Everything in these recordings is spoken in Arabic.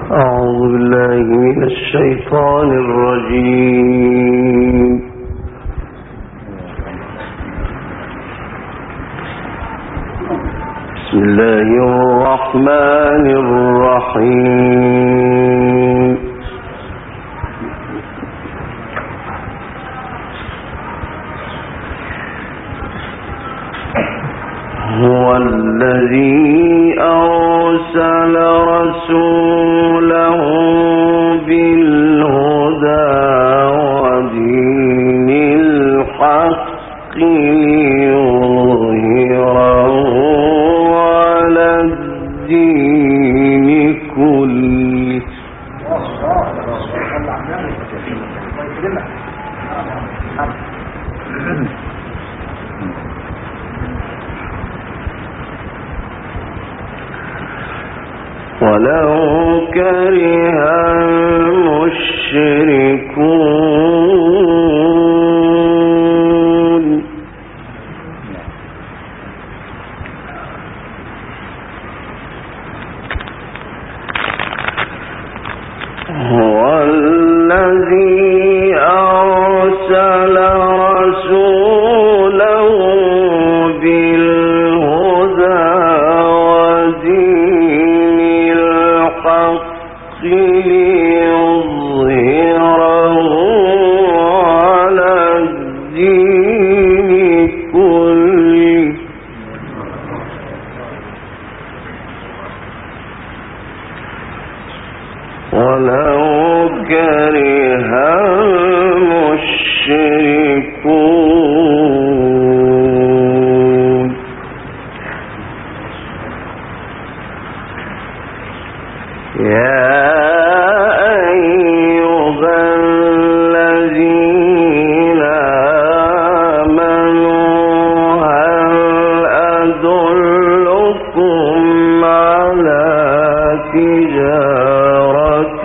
أعوذ بالله من الشيطان الرجيم. بسم الله الرحمن الرحيم. هو الذي أرسل رسوله بالهدى ودين الحق ليظهره على الدين كله. ولو كره المشركون. هو الذي أرسل رسوله بالهدى ودين الحق ليظهره على الدين كله. ولو كره المشركون. يا أيها الذين آمنوا هل أدلكم على تجارة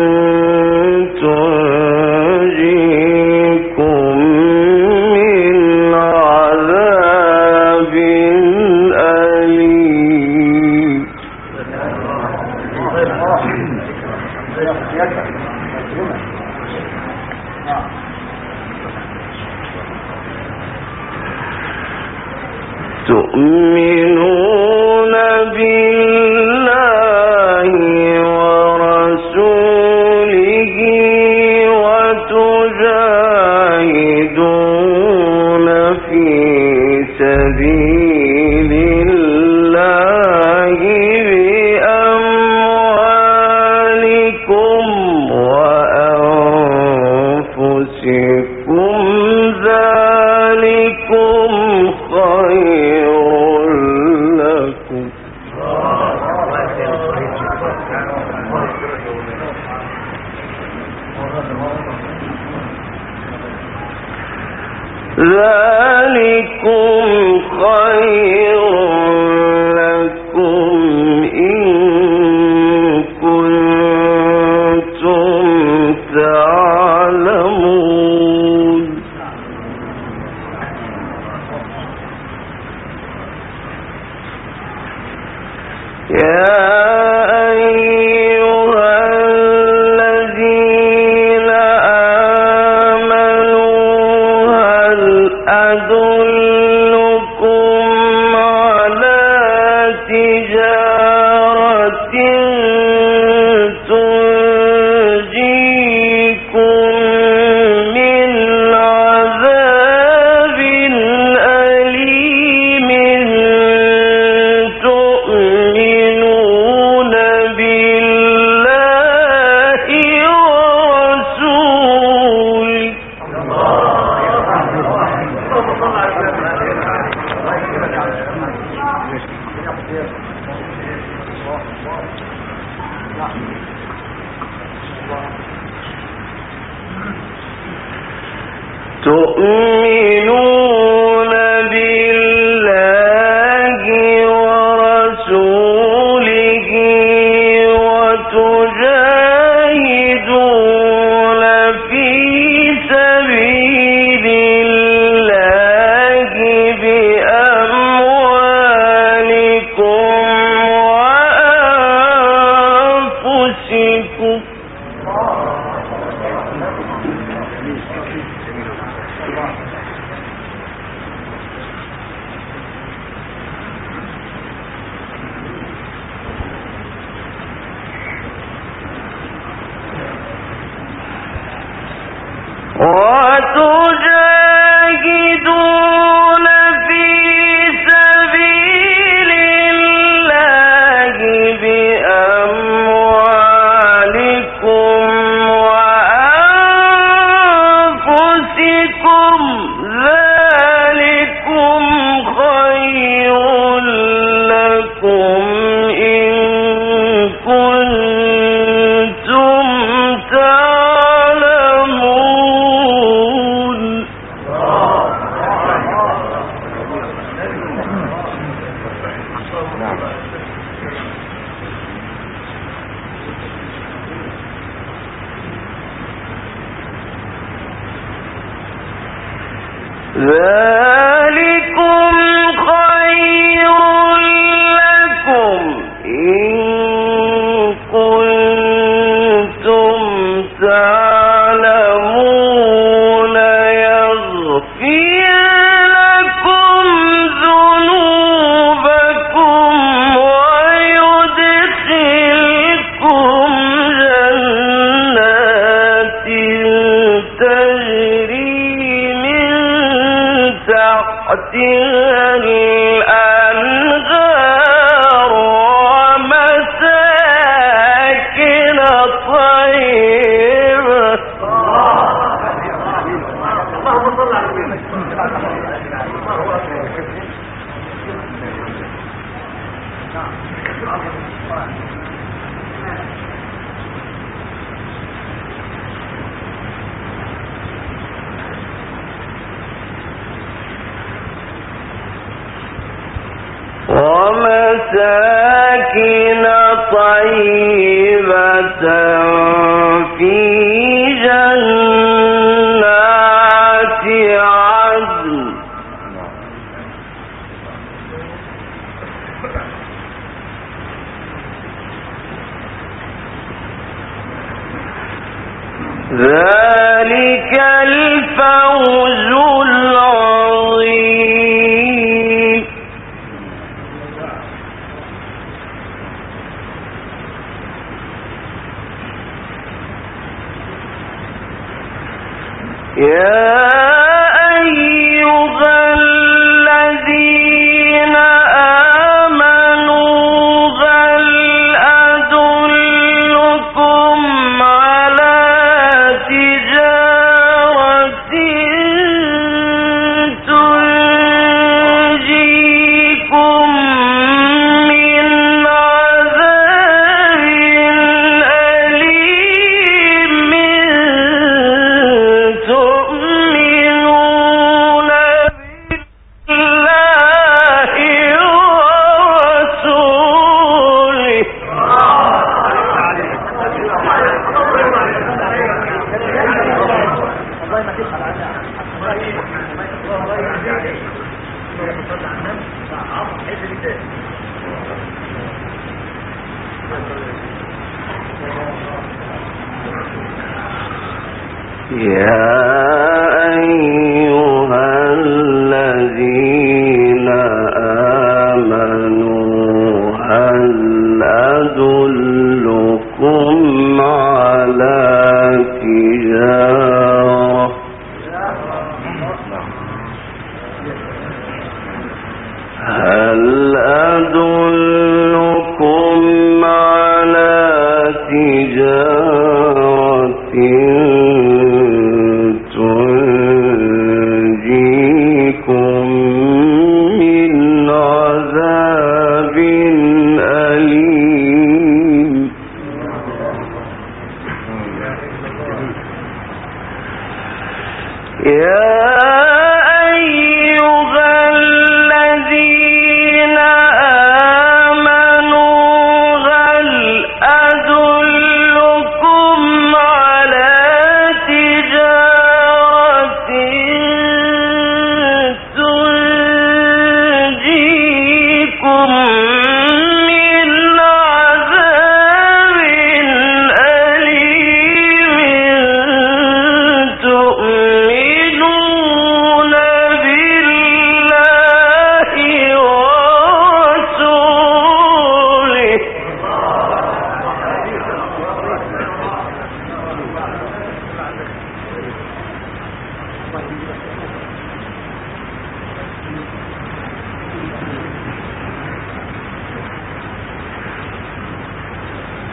تنجيكم من عذاب أليم. تؤمنون بالله ورسوله وتجاهدون في سبيل الله بأموالكم وأنفسكم. ذلكم خير لكم. ذلكم خير لكم إن كنتم تعلمون. يا أيها الذين آمنوا هل أدلكم على تجارة تنجيكم من عذاب أليم. تؤمنون بالله ورسوله. تؤمنون بالله ورسوله وتجاهدون في سبيل الله بأموالكم وأنفسكم. ذلكم وتجاهدون في سبيل الله بأموالكم وأنفسكم ذلكم خير لكم إن كنتم تعلمون. ذلكم خير لكم إن كنتم تعلمون يغفر لكم ذنوبكم ويدخلكم جنات تجري من تحتها الأنهار ومساكن طيبة. ومساكن طيبة في جنات عدن ذلك الفوز العظيم. يا أيها الذين آمنوا هل أدلكم على تجارة تنجيكم من عذاب أليم تؤمنون بالله ورسوله يا أيها الذين آمنوا هل أدلكم على تجارة هل أدلكم على تجارة تنجيكم من عذاب أليم يا أيها الذين آمنوا هل أدلكم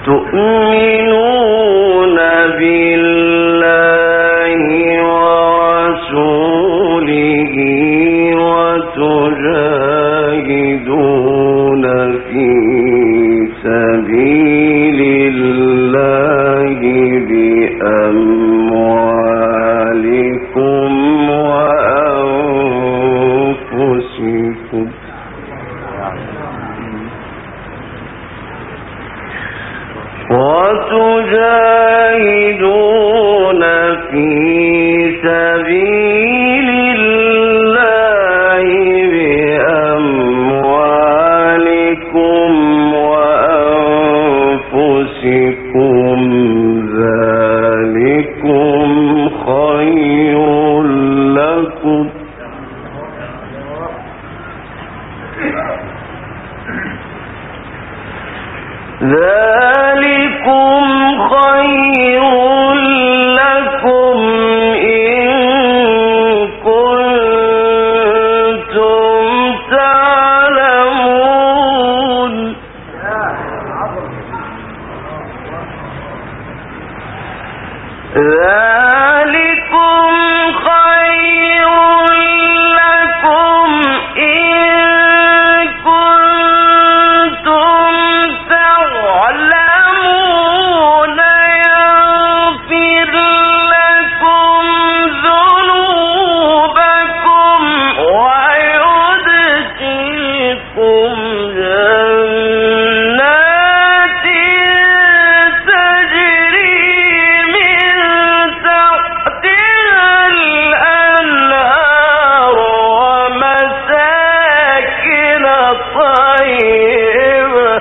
تؤمنون بالله ورسوله وتجاهدون في سبيل الله بأموالكم وأنفسكم وتجاهدون في سبيل الله بأموالكم وأنفسكم ذلكم خير لكم إن كنتم تعلمون ذلكم خير لكم إن كنتم تعلمون يغفر لكم ذنوبكم ويدخلكم جنات تجري من تحتها الأنهار ومساكن طيبة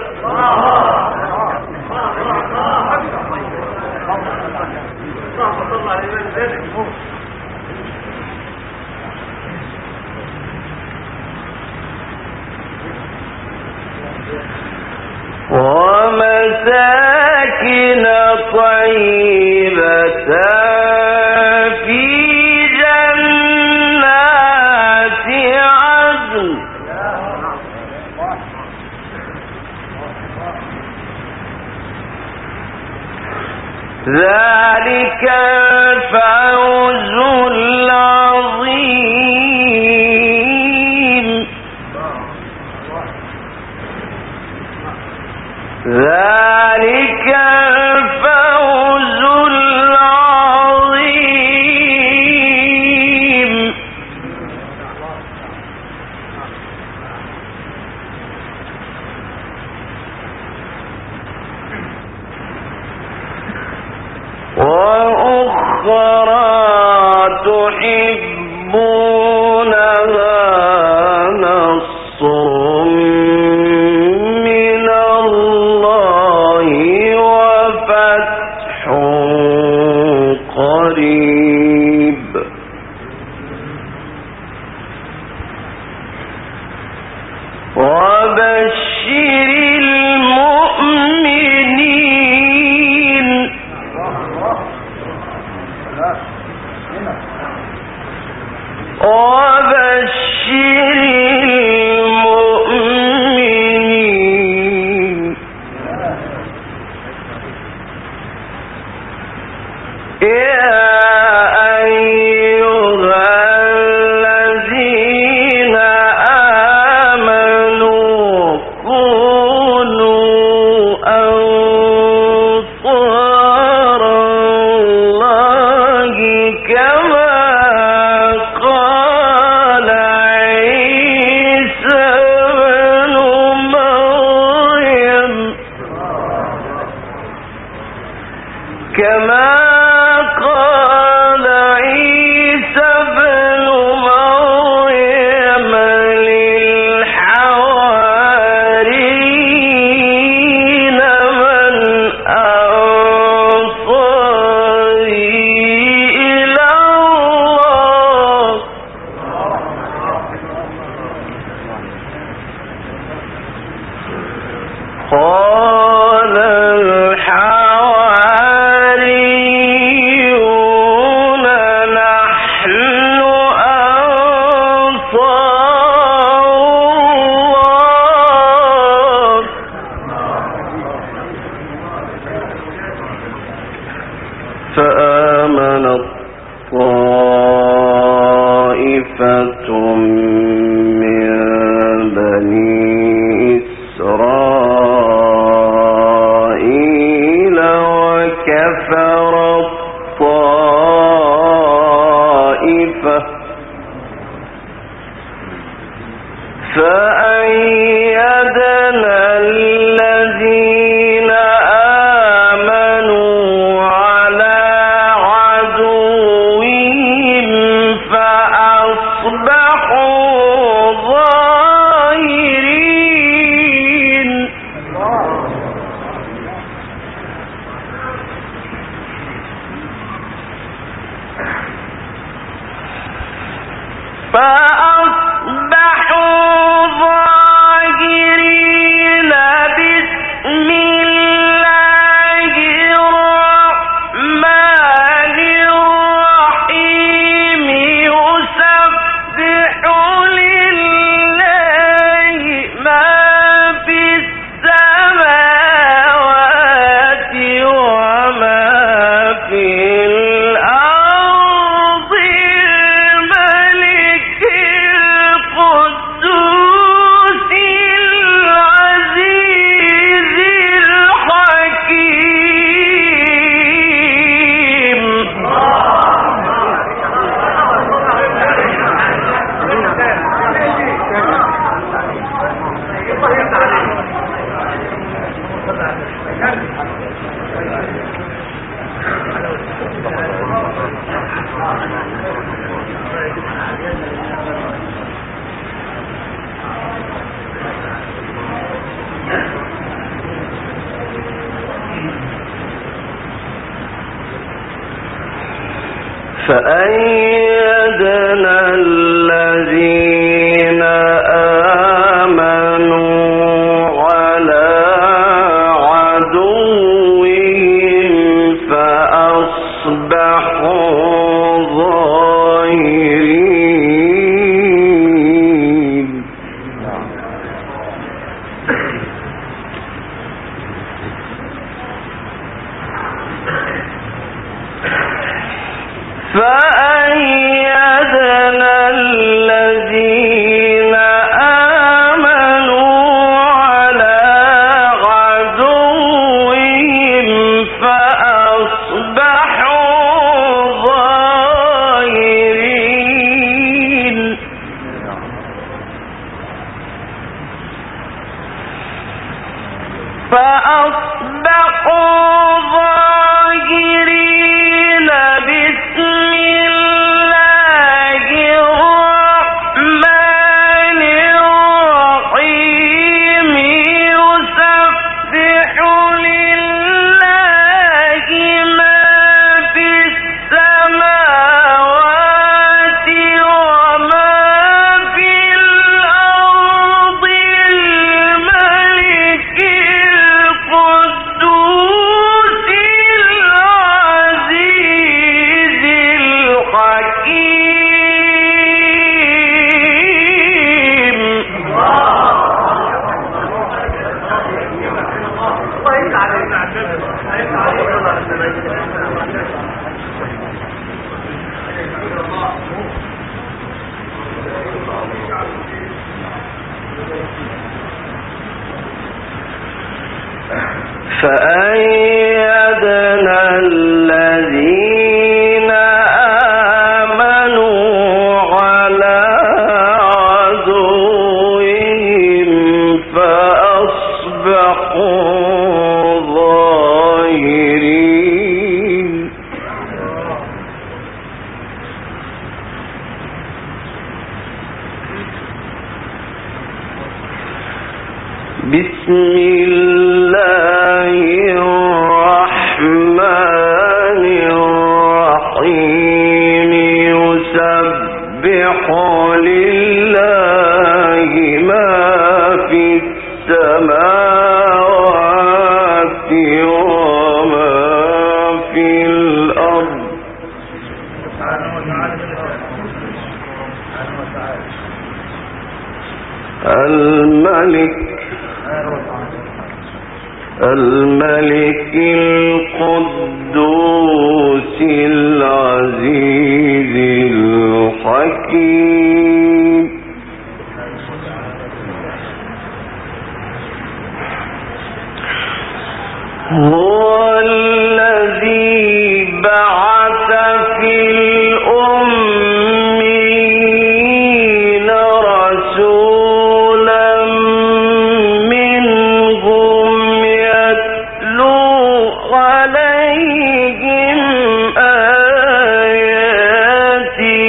في جنات عدن ذلك الفوز العظيم ذلك الفوز العظيم وأخرى تحبونها نصر من الله وفتح قريب وبشر المؤمنين كما قال عيسى ابن مريم للحواريين من أنصاري إلى الله قال الحواريون كفرت طائفة فأيدنا الذين آمنوا على عدوهم فأصبحوا ظاهرين. فأيدنا الذين آمنوا على عدوهم فأصبحوا ظاهرين. فأيدنا الذين آمنوا على عدوهم فأصبحوا ظاهرين. فأيدنا الذين آمنوا على عدوهم فأصبحوا ظاهرين. بسم الله الرحمن الرحيم. يسبح لله ما في السماوات وما في الأرض. الملك القدوس العزيز الحكيم. هو الذي عليهم آياته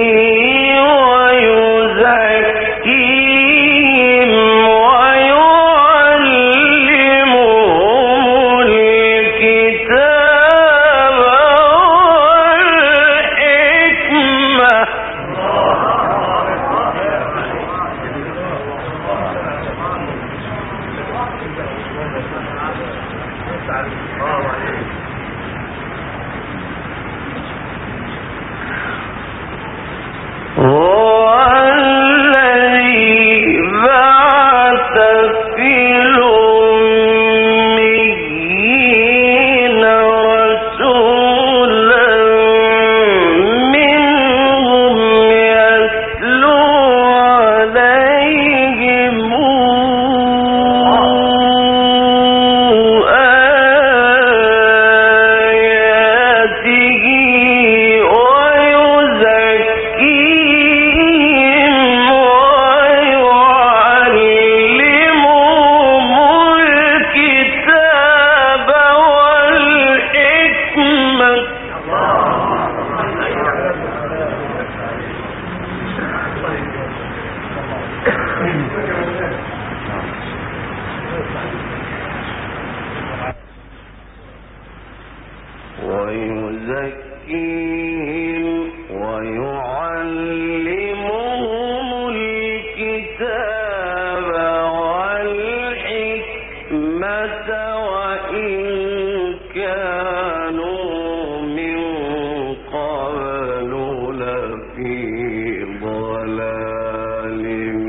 ويزكيهم ويعلمهم الكتاب والحكمة هو الذي بعث في الأميين رسولا منهم يتلو عليهم آياته ويزكيهم ويعلمهم الكتاب والحكمة ويزكيهم ويعلمهم الكتاب والحكمة وإن كانوا من قبل لفي ضلال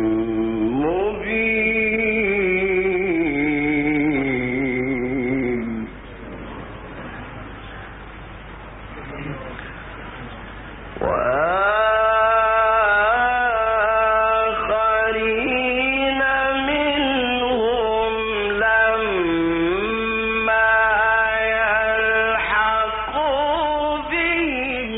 مبين وآخرين منهم لما يلحقوا بهم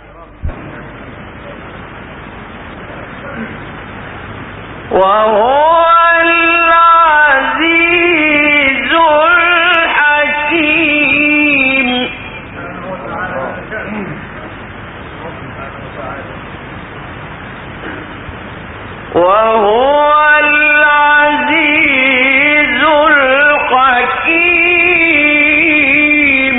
وهو العزيز الحكيم وهو العزيز الحكيم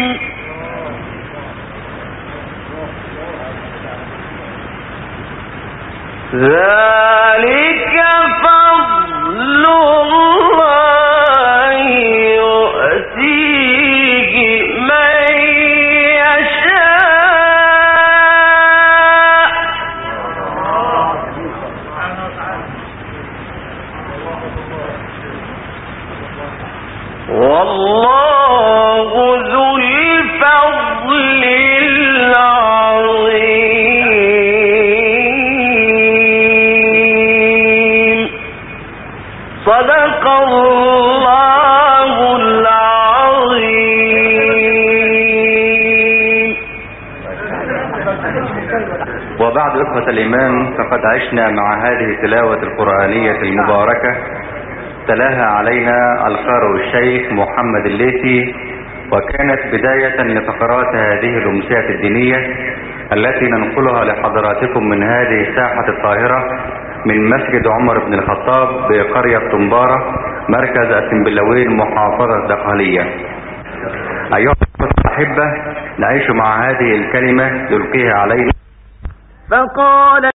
ذلك فضل الله يؤتيه من يشاء والله ذو الفضل العظيم صدق الله العظيم. وبعد إخوة الإيمان، فقد عشنا مع هذه التلاوة القرآنية المباركة تلاها علينا القارئ الشيخ محمد الليثي، وكانت بداية لفقرات هذه الأمسية الدينية التي ننقلها لحضراتكم من هذه الساحة الطاهرة من مسجد عمر بن الخطاب بقرية طنبارة مركز السنبلاوين محافظة دقهلية. أيها الأحبة، نعيش مع هذه الكلمة يلقيها علينا. فقال